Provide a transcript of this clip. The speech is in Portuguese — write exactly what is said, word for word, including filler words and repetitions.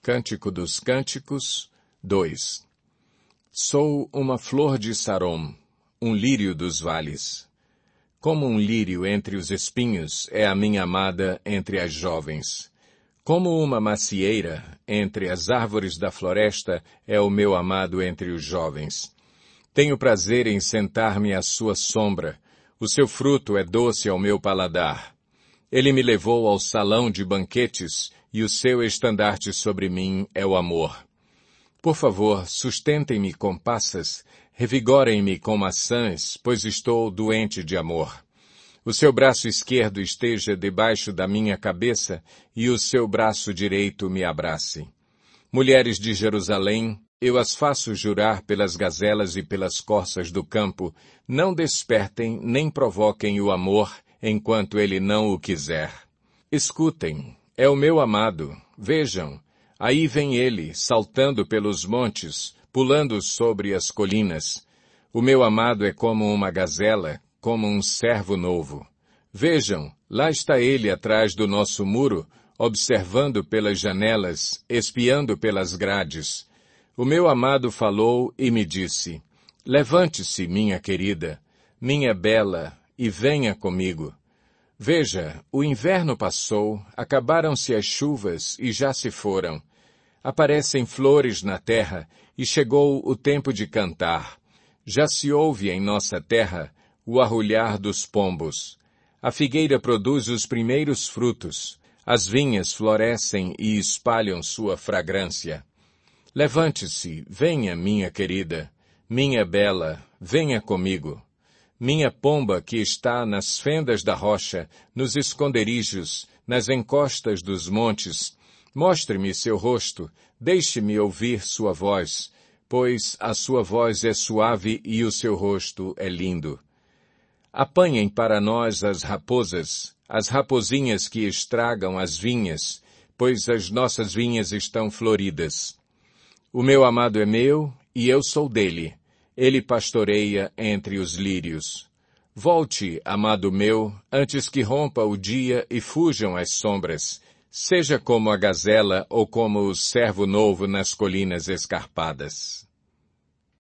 Cântico dos Cânticos, dois. Sou uma flor de Sarom, um lírio dos vales. Como um lírio entre os espinhos é a minha amada entre as jovens. Como uma macieira entre as árvores da floresta é o meu amado entre os jovens. Tenho prazer em sentar-me à sua sombra. O seu fruto é doce ao meu paladar. Ele me levou ao salão de banquetes e o seu estandarte sobre mim é o amor. Por favor, sustentem-me com passas, revigorem-me com maçãs, pois estou doente de amor. O seu braço esquerdo esteja debaixo da minha cabeça e o seu braço direito me abrace. Mulheres de Jerusalém, eu as faço jurar pelas gazelas e pelas corças do campo, não despertem nem provoquem o amor enquanto ele não o quiser. Escutem, é o meu amado, vejam, aí vem ele, saltando pelos montes, pulando sobre as colinas. O meu amado é como uma gazela, como um cervo novo. Vejam, lá está ele atrás do nosso muro, observando pelas janelas, espiando pelas grades. O meu amado falou e me disse, levante-se, minha querida, minha bela, e venha comigo. Veja, o inverno passou, acabaram-se as chuvas e já se foram. Aparecem flores na terra e chegou o tempo de cantar. Já se ouve em nossa terra o arrulhar dos pombos. A figueira produz os primeiros frutos. As vinhas florescem e espalham sua fragrância. Levante-se, venha, minha querida, minha bela, venha comigo. Minha pomba que está nas fendas da rocha, nos esconderijos, nas encostas dos montes, mostre-me seu rosto, deixe-me ouvir sua voz, pois a sua voz é suave e o seu rosto é lindo. Apanhem para nós as raposas, as raposinhas que estragam as vinhas, pois as nossas vinhas estão floridas. O meu amado é meu e eu sou dele. Ele pastoreia entre os lírios. Volte, amado meu, antes que rompa o dia e fujam as sombras. Seja como a gazela ou como o cervo novo nas colinas escarpadas.